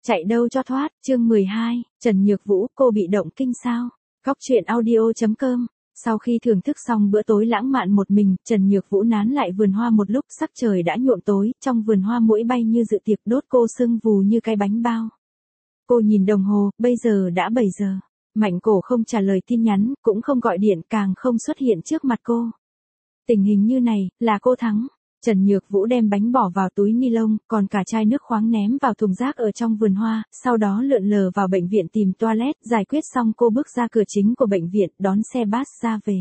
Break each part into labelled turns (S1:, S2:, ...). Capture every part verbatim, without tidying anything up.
S1: Chạy đâu cho thoát, chương mười hai, Trần Nhược Vũ, cô bị động kinh sao? Góc truyện audio.com. Sau khi thưởng thức xong bữa tối lãng mạn một mình, Trần Nhược Vũ nán lại vườn hoa một lúc, sắc trời đã nhuộm tối, trong vườn hoa muỗi bay như dự tiệc, đốt cô sưng vù như cái bánh bao. Cô nhìn đồng hồ, bây giờ đã bảy giờ. Mạnh Cổ không trả lời tin nhắn, cũng không gọi điện, càng không xuất hiện trước mặt cô. Tình hình như này, là cô thắng. Trần Nhược Vũ đem bánh bỏ vào túi ni lông, còn cả chai nước khoáng ném vào thùng rác ở trong vườn hoa, sau đó lượn lờ vào bệnh viện tìm toilet, giải quyết xong cô bước ra cửa chính của bệnh viện, đón xe bus ra về.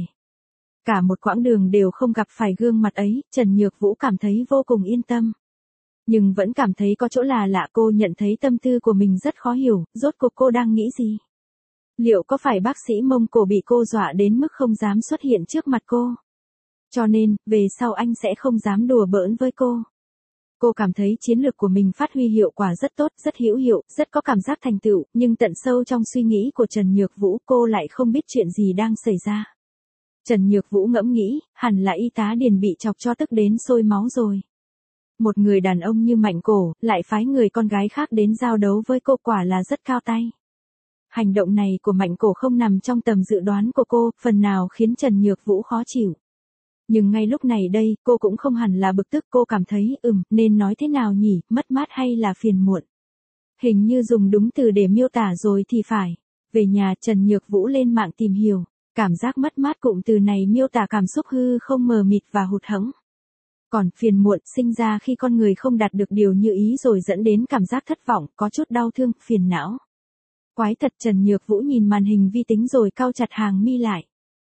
S1: Cả một quãng đường đều không gặp phải gương mặt ấy, Trần Nhược Vũ cảm thấy vô cùng yên tâm. Nhưng vẫn cảm thấy có chỗ là lạ, cô nhận thấy tâm tư của mình rất khó hiểu, rốt cuộc cô đang nghĩ gì? Liệu có phải bác sĩ Mông Cổ bị cô dọa đến mức không dám xuất hiện trước mặt cô? Cho nên, về sau anh sẽ không dám đùa bỡn với cô. Cô cảm thấy chiến lược của mình phát huy hiệu quả rất tốt, rất hữu hiệu, rất có cảm giác thành tựu, nhưng tận sâu trong suy nghĩ của Trần Nhược Vũ cô lại không biết chuyện gì đang xảy ra. Trần Nhược Vũ ngẫm nghĩ, hẳn là y tá Điền bị chọc cho tức đến sôi máu rồi. Một người đàn ông như Mạnh Cổ, lại phái người con gái khác đến giao đấu với cô, quả là rất cao tay. Hành động này của Mạnh Cổ không nằm trong tầm dự đoán của cô, phần nào khiến Trần Nhược Vũ khó chịu. Nhưng ngay lúc này đây, cô cũng không hẳn là bực tức, cô cảm thấy, ừm, nên nói thế nào nhỉ, mất mát hay là phiền muộn. Hình như dùng đúng từ để miêu tả rồi thì phải. Về nhà, Trần Nhược Vũ lên mạng tìm hiểu, cảm giác mất mát cụm từ này miêu tả cảm xúc hư không, mờ mịt và hụt hẫng. Còn phiền muộn sinh ra khi con người không đạt được điều như ý rồi dẫn đến cảm giác thất vọng, có chút đau thương, phiền não. Quái thật, Trần Nhược Vũ nhìn màn hình vi tính rồi cau chặt hàng mi lại.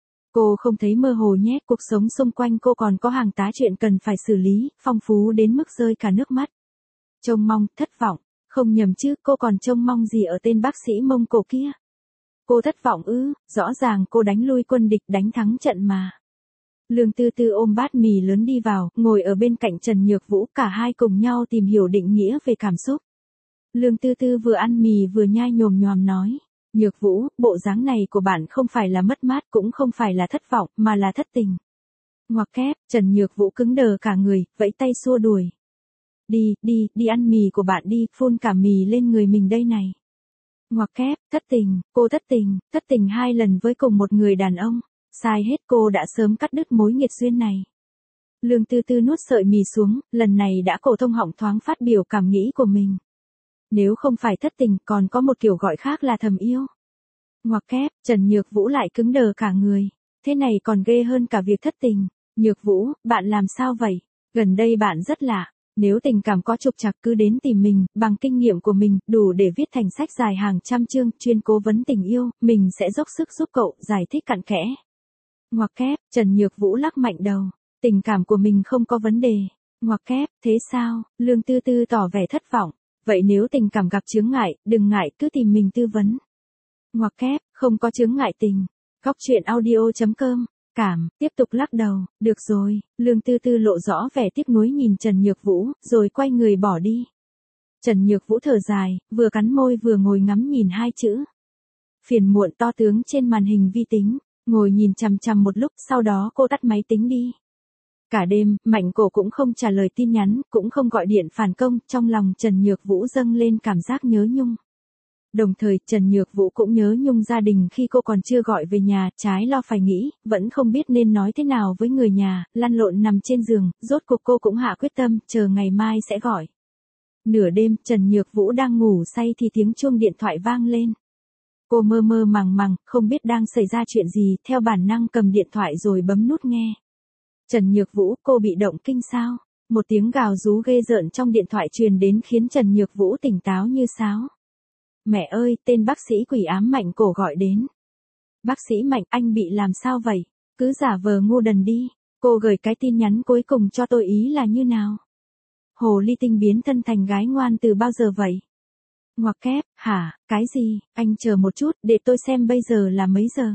S1: Cô không thấy mơ hồ nhé, cuộc sống xung quanh cô còn có hàng tá chuyện cần phải xử lý, phong phú đến mức rơi cả nước mắt. Trông mong, thất vọng, không nhầm chứ, cô còn trông mong gì ở tên bác sĩ Mông Cổ kia? Cô thất vọng ư? Rõ ràng cô đánh lui quân địch, đánh thắng trận mà. Lương Tư Tư ôm bát mì lớn đi vào, ngồi ở bên cạnh Trần Nhược Vũ, cả hai cùng nhau tìm hiểu định nghĩa về cảm xúc. Lương Tư Tư vừa ăn mì vừa nhai nhồm nhòm nói. Nhược Vũ, bộ dáng này của bạn không phải là mất mát, cũng không phải là thất vọng, mà là thất tình. Ngoặc kép, Trần Nhược Vũ cứng đờ cả người, vẫy tay xua đuổi. Đi, đi, đi ăn mì của bạn đi, phun cả mì lên người mình đây này. Ngoặc kép, thất tình, cô thất tình, thất tình hai lần với cùng một người đàn ông. Sai hết, cô đã sớm cắt đứt mối nghiệt duyên này. Lương Tư Tư nuốt sợi mì xuống, lần này đã cổ thông họng thoáng phát biểu cảm nghĩ của mình. Nếu không phải thất tình, còn có một kiểu gọi khác là thầm yêu. Ngoặc kép, Trần Nhược Vũ lại cứng đờ cả người. Thế này còn ghê hơn cả việc thất tình. Nhược Vũ, bạn làm sao vậy? Gần đây bạn rất lạ. Nếu tình cảm có trục trặc cứ đến tìm mình, bằng kinh nghiệm của mình, đủ để viết thành sách dài hàng trăm chương, chuyên cố vấn tình yêu, mình sẽ dốc sức giúp cậu, giải thích cặn kẽ. Ngoặc kép, Trần Nhược Vũ lắc mạnh đầu. Tình cảm của mình không có vấn đề. Ngoặc kép, thế sao? Lương Tư Tư tỏ vẻ thất vọng. Vậy nếu tình cảm gặp chướng ngại, đừng ngại, cứ tìm mình tư vấn. Ngoặc kép, không có chướng ngại tình. Góc truyện audio.com. Cảm, tiếp tục lắc đầu, được rồi, Lương Tư Tư lộ rõ vẻ tiếc nuối nhìn Trần Nhược Vũ, rồi quay người bỏ đi. Trần Nhược Vũ thở dài, vừa cắn môi vừa ngồi ngắm nhìn hai chữ. Phiền muộn to tướng trên màn hình vi tính, ngồi nhìn chằm chằm một lúc, sau đó cô tắt máy tính đi. Cả đêm, Mạnh Cổ cũng không trả lời tin nhắn, cũng không gọi điện phản công, trong lòng Trần Nhược Vũ dâng lên cảm giác nhớ nhung. Đồng thời, Trần Nhược Vũ cũng nhớ nhung gia đình khi cô còn chưa gọi về nhà, trái lo phải nghĩ, vẫn không biết nên nói thế nào với người nhà, lăn lộn nằm trên giường, rốt cuộc cô cũng hạ quyết tâm, chờ ngày mai sẽ gọi. Nửa đêm, Trần Nhược Vũ đang ngủ say thì tiếng chuông điện thoại vang lên. Cô mơ mơ màng màng, không biết đang xảy ra chuyện gì, theo bản năng cầm điện thoại rồi bấm nút nghe. Trần Nhược Vũ, cô bị động kinh sao? Một tiếng gào rú ghê rợn trong điện thoại truyền đến khiến Trần Nhược Vũ tỉnh táo như sáo. Mẹ ơi, tên bác sĩ quỷ ám Mạnh Cổ gọi đến. Bác sĩ Mạnh, anh bị làm sao vậy? Cứ giả vờ ngu đần đi. Cô gửi cái tin nhắn cuối cùng cho tôi ý là như nào? Hồ ly tinh biến thân thành gái ngoan từ bao giờ vậy? Ngoặc kép, hả, cái gì? Anh chờ một chút, để tôi xem bây giờ là mấy giờ.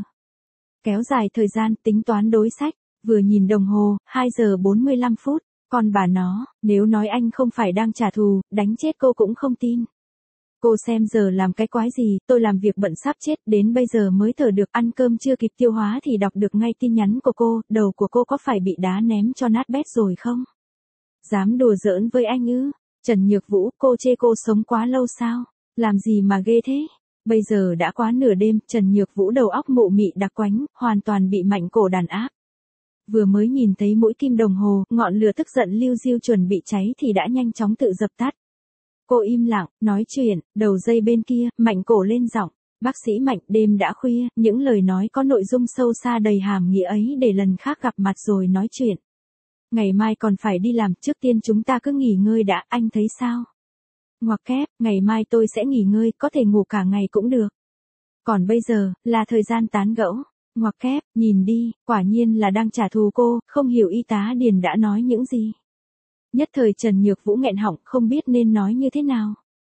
S1: Kéo dài thời gian, tính toán đối sách. Vừa nhìn đồng hồ, hai giờ bốn mươi lăm phút. Còn bà nó, nếu nói anh không phải đang trả thù, đánh chết cô cũng không tin. Cô xem giờ làm cái quái gì, tôi làm việc bận sắp chết, đến bây giờ mới thở được, ăn cơm chưa kịp tiêu hóa thì đọc được ngay tin nhắn của cô, đầu của cô có phải bị đá ném cho nát bét rồi không? Dám đùa giỡn với anh ư? Trần Nhược Vũ, cô chê cô sống quá lâu sao? Làm gì mà ghê thế? Bây giờ đã quá nửa đêm, Trần Nhược Vũ đầu óc mụ mị đặc quánh, hoàn toàn bị Mạnh Cổ đàn áp. Vừa mới nhìn thấy mũi kim đồng hồ, ngọn lửa tức giận liu riu chuẩn bị cháy thì đã nhanh chóng tự dập tắt. Cô im lặng, nói chuyện, đầu dây bên kia, Mạnh Cổ lên giọng. Bác sĩ Mạnh, đêm đã khuya, những lời nói có nội dung sâu xa đầy hàm nghĩa ấy để lần khác gặp mặt rồi nói chuyện. Ngày mai còn phải đi làm, trước tiên chúng ta cứ nghỉ ngơi đã, anh thấy sao? Ngoặc kép, ngày mai tôi sẽ nghỉ ngơi, có thể ngủ cả ngày cũng được. Còn bây giờ, là thời gian tán gẫu. Ngoặc kép, nhìn đi, quả nhiên là đang trả thù cô, không hiểu y tá Điền đã nói những gì. Nhất thời Trần Nhược Vũ nghẹn họng, không biết nên nói như thế nào.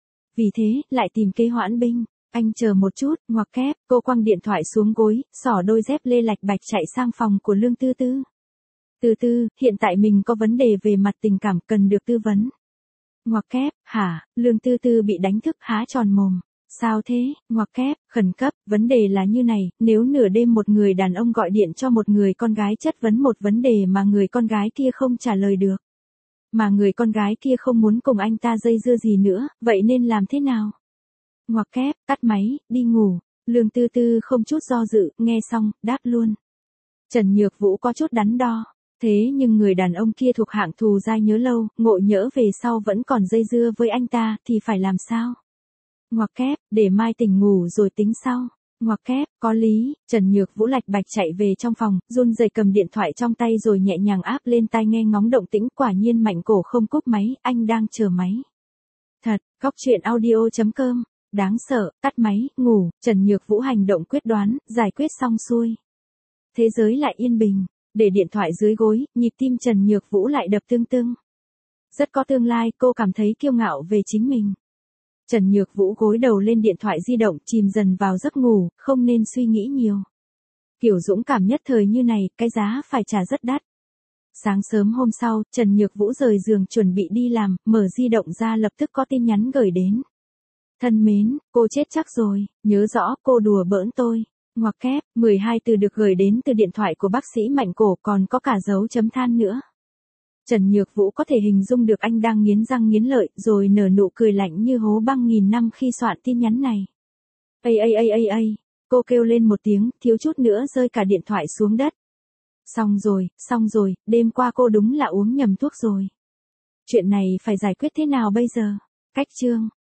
S1: Vì thế, lại tìm kế hoãn binh. Anh chờ một chút, ngoặc kép, cô quăng điện thoại xuống gối, xỏ đôi dép lê lạch bạch chạy sang phòng của Lương Tư Tư. Tư Tư, hiện tại mình có vấn đề về mặt tình cảm cần được tư vấn. Ngoặc kép, hả, Lương Tư Tư bị đánh thức há tròn mồm. Sao thế, ngoặc kép, khẩn cấp, vấn đề là như này, nếu nửa đêm một người đàn ông gọi điện cho một người con gái chất vấn một vấn đề mà người con gái kia không trả lời được. Mà người con gái kia không muốn cùng anh ta dây dưa gì nữa, vậy nên làm thế nào? Ngoặc kép, tắt máy, đi ngủ. Lương Tư Tư không chút do dự, nghe xong, đáp luôn. Trần Nhược Vũ có chút đắn đo. Thế nhưng người đàn ông kia thuộc hạng thù dai nhớ lâu, ngộ nhỡ về sau vẫn còn dây dưa với anh ta, thì phải làm sao? Ngoặc kép, để mai tỉnh ngủ rồi tính sau. Ngoặc kép, có lý, Trần Nhược Vũ lạch bạch chạy về trong phòng, run rẩy cầm điện thoại trong tay rồi nhẹ nhàng áp lên tai nghe ngóng động tĩnh, quả nhiên Mạnh Cổ không cúp máy, anh đang chờ máy. Thật, góc truyện audio chấm com, đáng sợ, tắt máy, ngủ, Trần Nhược Vũ hành động quyết đoán, giải quyết xong xuôi. Thế giới lại yên bình, để điện thoại dưới gối, nhịp tim Trần Nhược Vũ lại đập tương tương. Rất có tương lai, cô cảm thấy kiêu ngạo về chính mình. Trần Nhược Vũ gối đầu lên điện thoại di động, chìm dần vào giấc ngủ, không nên suy nghĩ nhiều. Kiểu dũng cảm nhất thời như này, cái giá phải trả rất đắt. Sáng sớm hôm sau, Trần Nhược Vũ rời giường chuẩn bị đi làm, mở di động ra lập tức có tin nhắn gửi đến. Thân mến, cô chết chắc rồi, nhớ rõ cô đùa bỡn tôi. Ngoặc kép, mười hai từ được gửi đến từ điện thoại của bác sĩ Mạnh Cổ, còn có cả dấu chấm than nữa. Trần Nhược Vũ có thể hình dung được anh đang nghiến răng nghiến lợi, rồi nở nụ cười lạnh như hố băng nghìn năm khi soạn tin nhắn này. Ây ây ây ây ây, cô kêu lên một tiếng, thiếu chút nữa rơi cả điện thoại xuống đất. Xong rồi, xong rồi, đêm qua cô đúng là uống nhầm thuốc rồi. Chuyện này phải giải quyết thế nào bây giờ? Cách chương.